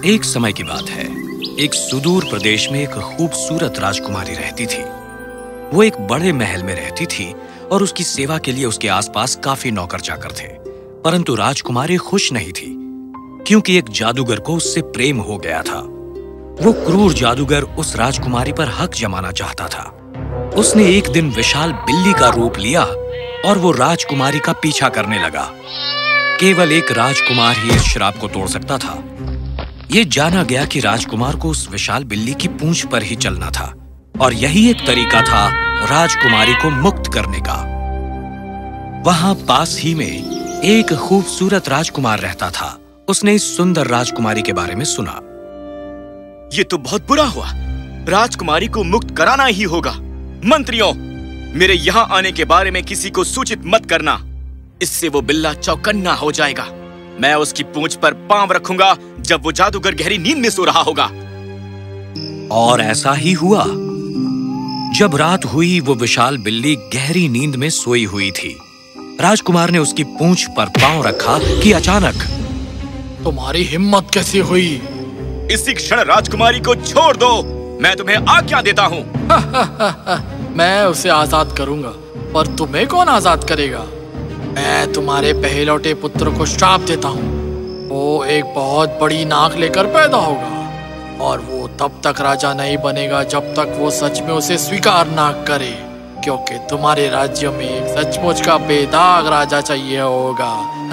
एक समय की बात है। एक सुदूर प्रदेश में एक खूबसूरत राजकुमारी रहती थी। वो एक बड़े महल में रहती थी और उसकी सेवा के लिए उसके आसपास काफी नौकर चाकर थे। परंतु राजकुमारी खुश नहीं थी, क्योंकि एक जादूगर को उससे प्रेम हो गया था। वो क्रूर जादूगर उस राजकुमारी पर हक जमाना चाहता था। उसने एक दिन विशाल बिल्ली का रूप लिया और वो राजकुमारी का पीछा करने लगा। केवल एक राजकुमार ही इस श्राप को तोड़ सकता था। ये जाना गया कि राजकुमार को उस विशाल बिल्ली की पूंछ पर ही चलना था और यही एक तरीका था राजकुमारी को मुक्त करने का। वहां पास ही में एक खूबसूरत राजकुमार रहता था। उसने इस सुंदर राजकुमारी के बारे में सुना। ये तो बहुत बुरा हुआ। राजकुमारी को मुक्त कराना ही होगा। मंत्रियों, मेरे यहाँ आने के बारे में किसी को सूचित मत करना। इससे वो बिल्ला चौकन्ना हो जाएगा। मैं उसकी पूंछ पर पांव रखूंगा जब वो जादूगर गहरी नींद में सो रहा होगा। और ऐसा ही हुआ। जब रात हुई, वो विशाल बिल्ली गहरी नींद में सोई हुई थी। राजकुमार ने उसकी पूंछ पर पांव रखा कि अचानक, तुम्हारी हिम्मत कैसी हुई? इसी क्षण राजकुमारी को छोड़ दो। मैं तुम्हें आज्ञा देता हूँ। मैं उसे आजाद करूंगा, पर तुम्हें कौन आजाद करेगा? मैं तुम्हारे पहलौठे पुत्र को श्राप देता हूँ। वो एक बहुत बड़ी नाक लेकर पैदा होगा और वो तब तक राजा नहीं बनेगा जब तक वो सच में उसे स्वीकार ना करे, क्योंकि तुम्हारे राज्य में एक सचमुच का बेदाग राजा चाहिए होगा।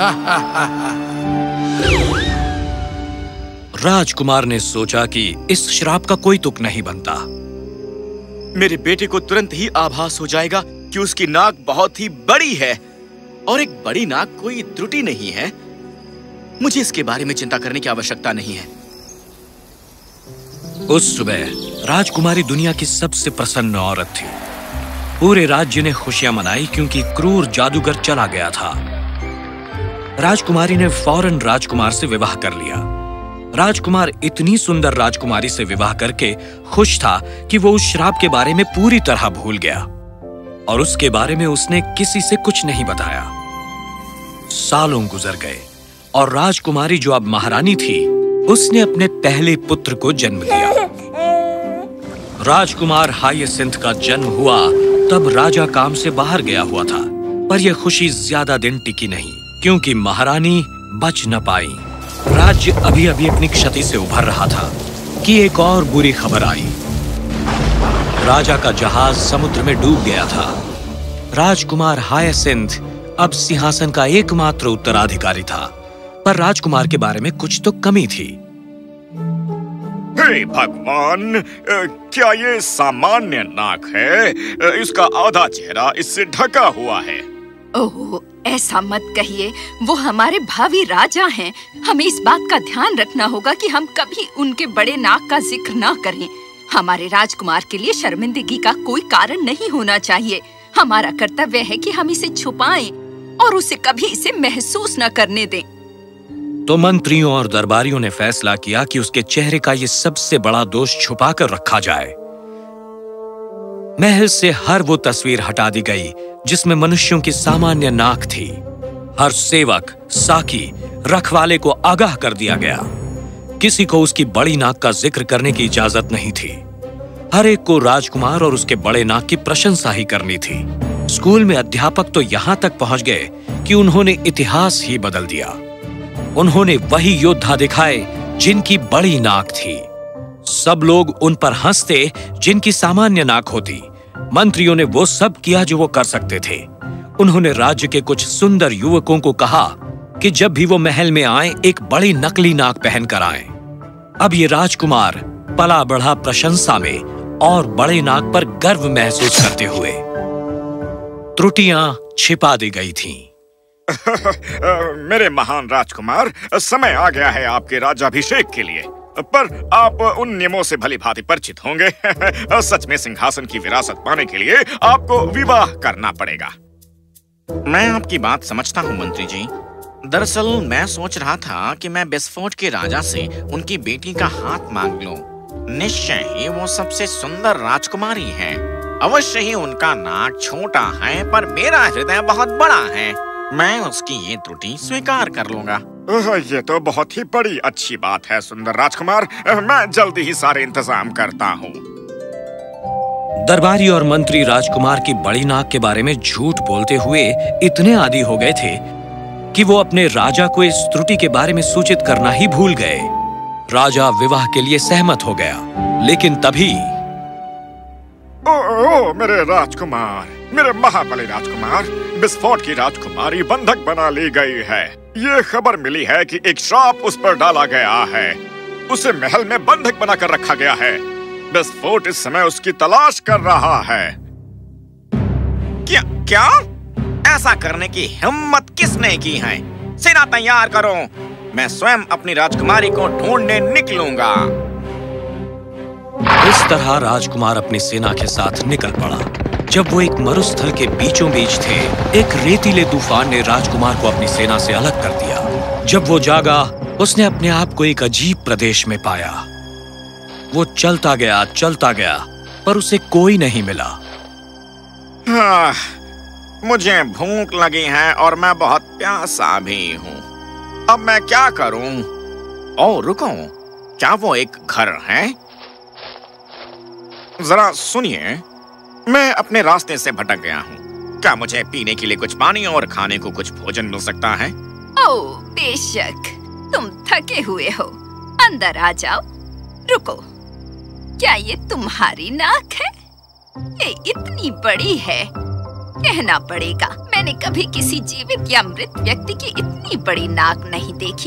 राजकुमार ने सोचा कि इस श्राप का कोई तुक नहीं बनता। मेरे बेटे को तुरंत ही आभास हो जाएगा कि उसकी नाक बहुत ही बड़ी है और एक बड़ी नाक कोई त्रुटि नहीं है। मुझे इसके बारे में चिंता करने की आवश्यकता नहीं है। उस सुबह राजकुमारी दुनिया की सबसे प्रसन्न औरत थी। पूरे राज्य ने खुशियां मनाई क्योंकि क्रूर जादूगर चला गया था। राजकुमारी ने फौरन राजकुमार से विवाह कर लिया। राजकुमार इतनी सुंदर राजकुमारी से विवाह करके खुश था कि वो उस श्राप के बारे में पूरी तरह भूल गया और उसके बारे में उसने किसी से कुछ नहीं बताया। सालों गुजर गए और राजकुमारी, जो अब महारानी थी, उसने अपने पहले पुत्र को जन्म दिया। राजकुमार हायसिंथ का जन्म हुआ तब राजा काम से बाहर गया हुआ था, पर यह खुशी ज्यादा दिन टिकी नहीं, क्योंकि महारानी बच न पाई। राज्य अभी अभी अपनी क्षति से उभर रहा था कि एक और बुरी खबर आई। राजा का जहाज समुद्र में डूब गया था। राजकुमार हायसिंथ अब सिंहासन का एकमात्र उत्तराधिकारी था, पर राजकुमार के बारे में कुछ तो कमी थी। हे भगवान, क्या ये सामान्य नाक है? इसका आधा चेहरा इससे ढका हुआ है। ओह, ऐसा मत कहिए। वो हमारे भावी राजा हैं। हमें इस बात का ध्यान रखना होगा कि हम कभी उनके बड़े नाक का जिक्र ना करें। हमारे राजकुमार के लिए शर्मिंदगी का कोई कारण नहीं होना चाहिए। हमारा कर्तव्य है कि हम इसे छुपाएं और उसे कभी इसे महसूस न करने दें। तो मंत्रियों और दरबारियों ने फैसला किया कि उसके चेहरे का ये सबसे बड़ा दोष छुपाकर रखा जाए। महल से हर वो तस्वीर हटा दी गई जिसमें मनुष्यों की सामान्य नाक थी। हर सेवक, साकी, रखवाले को आगाह कर दिया गया। किसी को उसकी बड़ी नाक का जिक्र करने की इजाजत नहीं थी। हर एक को राजकुमार और उसके बड़े नाक की प्रशंसा ही करनी थी। स्कूल में अध्यापक तो यहां तक पहुंच गए कि उन्होंने इतिहास ही बदल दिया। उन्होंने वही योद्धा दिखाए जिनकी बड़ी नाक थी। सब लोग उन पर हंसते जिनकी सामान्य नाक होती। मंत्रियों ने वो सब किया जो वो कर सकते थे। उन्होंने राज्य के कुछ सुंदर युवकों को कहा कि जब भी वो महल में आए, एक बड़ी नकली नाक पहनकर आएं। अब ये राजकुमार पला बढ़ा प्रशंसा में और बड़े नाक पर गर्व महसूस करते हुए। त्रुटियां छिपा दी गई थीं। मेरे महान राजकुमार, समय आ गया है आपके राज्याभिषेक के लिए, पर आप उन नियमों से भली भांति परिचित होंगे। सच में सिंहासन की विरासत पाने के लिए आपको विवाह करना पड़ेगा। मैं आपकी बात समझता हूँ मंत्री जी। दरअसल मैं सोच रहा था कि मैं बिस्फोट के राजा से उनकी बेटी का हाथ मांग लूं। निश्चय ही वो सबसे सुंदर राजकुमारी है। अवश्य ही उनका नाक छोटा है, पर मेरा हृदय बहुत बड़ा है। मैं उसकी ये त्रुटि स्वीकार कर लूंगा। ये तो बहुत ही बड़ी अच्छी बात है सुंदर राजकुमार। मैं जल्दी ही सारे इंतजाम करता हूँ। दरबारी और मंत्री राजकुमार की बड़ी नाक के बारे में झूठ बोलते हुए इतने आदी हो गए थे कि वो अपने राजा को इस त्रुटि के बारे में सूचित करना ही भूल गए। राजा विवाह के लिए सहमत हो गया, लेकिन तभी ओ मेरे राजकुमार, मेरे महाबली राजकुमार, विस्फोट की राजकुमारी बंधक बना ली गई है। ये खबर मिली है कि एक श्राप उस पर डाला गया है। उसे महल में बंधक बनाकर रखा गया है। विस्फोट इस समय उसकी तलाश कर रहा है। क्या? ऐसा करने की हिम्मत किसने की है? सेना तैयार करो, मैं स्वयं अपनी राजकुमारी को ढूंढने निकलूंगा। इस तरह राजकुमार अपनी सेना के साथ निकल पड़ा। जब वो एक मरुस्थल के बीचों बीच थे, एक रेतीले तूफान ने राजकुमार को अपनी सेना से अलग कर दिया। जब वो जागा, उसने अपने आप को एक अजीब प्रदेश में पाया। वो चलता गया, पर उसे कोई नहीं मिला। मुझे भूख लगी है और मैं बहुत प्यासा भी हूँ। अब मैं क्या करूँ? ओह रुको, क्या वो एक घर है? जरा सुनिए, मैं अपने रास्ते से भटक गया हूँ। क्या मुझे पीने के लिए कुछ पानी और खाने को कुछ भोजन मिल सकता है? ओह बेशक, तुम थके हुए हो, अंदर आ जाओ। रुको, क्या ये तुम्हारी नाक है? ये इतनी बड़ी है, कहना पड़ेगा मैंने कभी किसी जीवित या मृत व्यक्ति की इतनी बड़ी नाक नहीं देखी।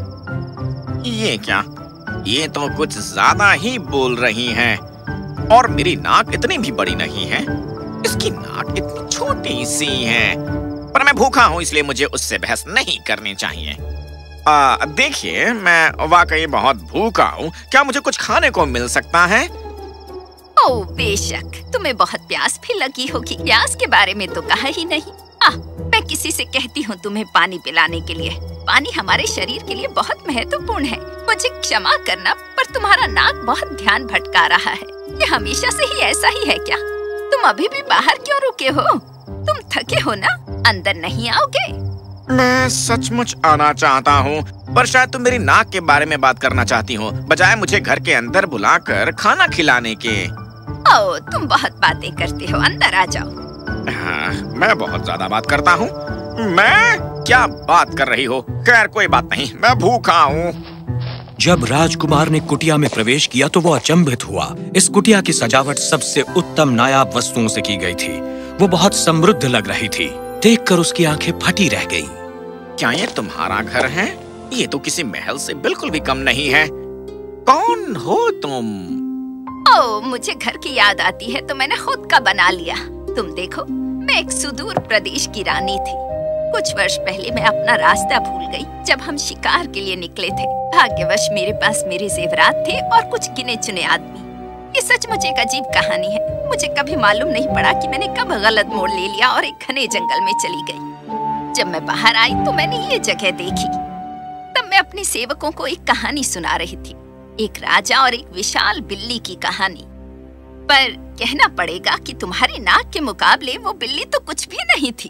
ये क्या? ये तो कुछ ज्यादा ही बोल रही है। और मेरी नाक इतनी भी बड़ी नहीं है। इसकी नाक इतनी छोटी सी है। पर मैं भूखा हूँ, इसलिए मुझे उससे बहस नहीं करनी चाहिए। देखिए, मैं वाकई बहुत भूखा हूँ। क्या मुझे कुछ खाने को मिल सकता है? ओह बेशक, तुम्हें बहुत प्यास भी लगी होगी। प्यास के बारे में तो कहा ही नहीं। मैं किसी से कहती हूँ तुम्हें पानी पिलाने के लिए। पानी हमारे शरीर के लिए बहुत महत्वपूर्ण है। मुझे क्षमा करना, पर तुम्हारा नाक बहुत ध्यान भटका रहा है। ये हमेशा से ही ऐसा ही है क्या? तुम अभी भी बाहर क्यों रुके हो? तुम थके हो ना? अंदर नहीं आओगे? मैं सचमुच आना चाहता हूँ, पर शायद तुम मेरी नाक के बारे में बात करना चाहती हो, बजाय मुझे घर के अंदर बुलाकर खाना खिलाने के। ओह, तुम बहुत बातें करते हो, अंदर आ जाओ। हाँ, मैं बहुत ज्यादा बात करता हूँ। मैं क्या बात कर रही हो? खैर कोई बात नहीं, मैं भूखा हूँ। जब राजकुमार ने कुटिया में प्रवेश किया तो वो अचंभित हुआ। इस कुटिया की सजावट सबसे उत्तम नायाब वस्तुओं से की गई थी। वो बहुत समृद्ध लग रही थी। देखकर उसकी आंखें फटी रह गईं। क्या ये तुम्हारा घर है? ये तो किसी महल से बिल्कुल भी कम नहीं है। कौन हो तुम? ओह, मुझे घर की याद आती है तो मैंने खुद का बना लिया। तुम देखो, मैं एक सुदूर प्रदेश की रानी थी। कुछ वर्ष पहले मैं अपना रास्ता भूल गई जब हम शिकार के लिए निकले थे। भाग्यवश मेरे पास मेरे जेवरात थे और कुछ गिने चुने आदमी। ये सचमुच एक अजीब कहानी है। मुझे कभी मालूम नहीं पड़ा कि मैंने कब गलत मोड़ ले लिया और एक घने जंगल में चली गई। जब मैं बाहर आई तो मैंने ये जगह देखी। तब मैं अपने सेवकों को एक कहानी सुना रही थी, एक राजा और एक विशाल बिल्ली की कहानी। पर कहना पड़ेगा कि तुम्हारी नाक के मुकाबले वो बिल्ली तो कुछ भी नहीं थी।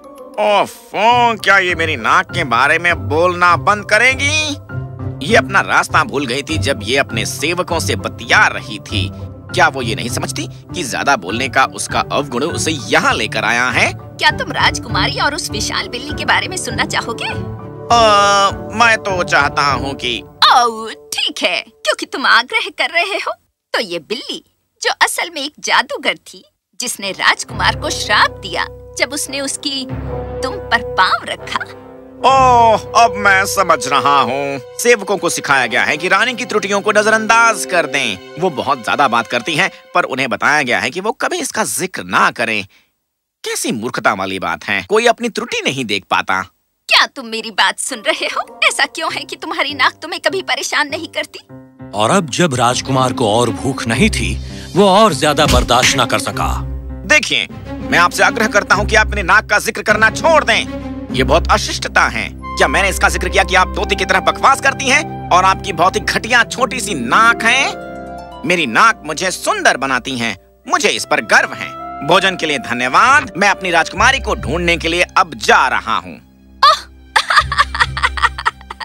ओफो, क्या ये मेरी नाक के बारे में बोलना बंद करेगी? ये अपना रास्ता भूल गई थी जब ये अपने सेवकों से बतिया रही थी। क्या वो ये नहीं समझती कि ज्यादा बोलने का उसका अवगुण उसे यहाँ लेकर आया है? क्या तुम राजकुमारी और उस विशाल बिल्ली के बारे में सुनना चाहोगे? मैं तो चाहता हूँ कि ओह ठीक है, क्योंकि तुम आग्रह कर रहे हो तो ये बिल्ली, जो असल में एक जादूगर थी, जिसने राजकुमार को श्राप दिया जब उसने उसकी तुम पर पांव रखा। ओह, अब मैं समझ रहा हूँ। सेवकों को सिखाया गया है कि रानी की त्रुटियों को नजरअंदाज कर दें। वो बहुत ज्यादा बात करती हैं, पर उन्हें बताया गया है कि वो कभी इसका जिक्र ना करें। कैसी मूर्खता वाली बात है, कोई अपनी त्रुटि नहीं देख पाता। क्या तुम मेरी बात सुन रहे हो? ऐसा क्यों है कि तुम्हारी नाक तुम्हें कभी परेशान नहीं करती? और अब जब राजकुमार को और भूख नहीं थी, वो और ज्यादा बर्दाश्त न कर सका। देखिए, मैं आपसे आग्रह करता हूँ कि आप अपने नाक का जिक्र करना छोड़ दें। ये बहुत अशिष्टता है। क्या मैंने इसका जिक्र किया कि आप तोते की तरह बकवास करती हैं और आपकी बहुत ही घटिया छोटी सी नाक है? मेरी नाक मुझे सुंदर बनाती है, मुझे इस पर गर्व है। भोजन के लिए धन्यवाद। मैं अपनी राजकुमारी को ढूंढने के लिए अब जा रहा हूँ।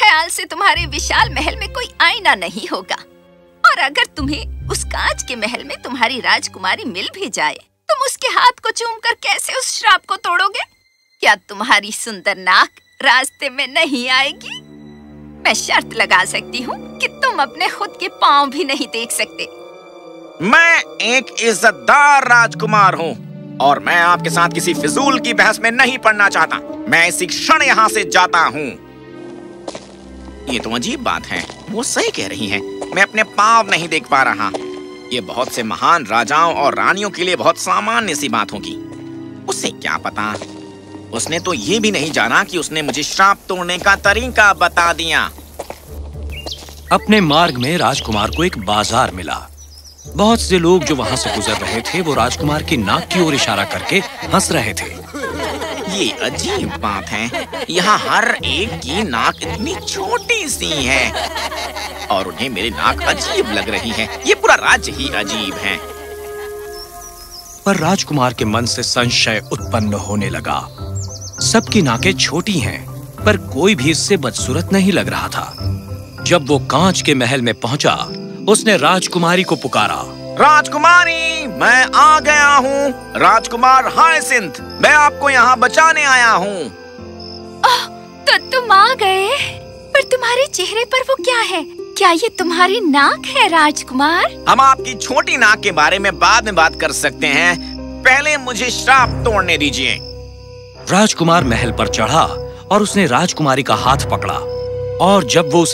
ख्याल से तुम्हारे विशाल महल में कोई आईना नहीं होगा, और अगर तुम्हें उस कांच के महल में तुम्हारी राजकुमारी मिल भी जाए, तुम उसके हाथ को चूमकर कैसे उस श्राप को तोड़ोगे? क्या तुम्हारी सुंदर नाक रास्ते में नहीं आएगी? मैं शर्त लगा सकती हूँ कि तुम अपने खुद के पाँव भी नहीं देख सकते। मैं एक इज्जतदार राजकुमार हूँ और मैं आपके साथ किसी फिजूल की बहस में नहीं पड़ना चाहता। मैं इसी क्षण यहाँ से जाता हूँ। ये तो अजीब बात है, वो सही कह रही हैं। मैं अपने पाँव नहीं देख पा रहा। ये बहुत से महान राजाओं और रानियों के लिए बहुत सामान्य सी बात होगी। उसे क्या पता, उसने तो ये भी नहीं जाना कि उसने मुझे श्राप तोड़ने का तरीका बता दिया। अपने मार्ग में राजकुमार को एक बाजार मिला। बहुत से लोग जो वहां से गुजर रहे थे वो राजकुमार की नाक की ओर इशारा करके हंस रहे थे। ये अजीब बात है, यहाँ हर एक की नाक इतनी छोटी सी है और उन्हें मेरी नाक अजीब लग रही है। ये पूरा राज्य ही अजीब है। पर राजकुमार के मन से संशय उत्पन्न होने लगा। सबकी नाकें छोटी हैं, पर कोई भी इससे बदसूरत नहीं लग रहा था। जब वो कांच के महल में पहुंचा, उसने राजकुमारी को पुकारा। राजकुमारी, मैं आ गया हूँ। राजकुमार हायसिंथ, मैं आपको यहाँ बचाने आया हूँ। तो तुम आ गए, पर तुम्हारे चेहरे पर वो क्या है? क्या ये तुम्हारी नाक है राजकुमार? हम आपकी छोटी नाक के बारे में बाद में बात कर सकते हैं, पहले मुझे श्राप तोड़ने दीजिए। राजकुमार महल पर चढ़ा और उसने राजकुमारी का हाथ पकड़ा, और जब वो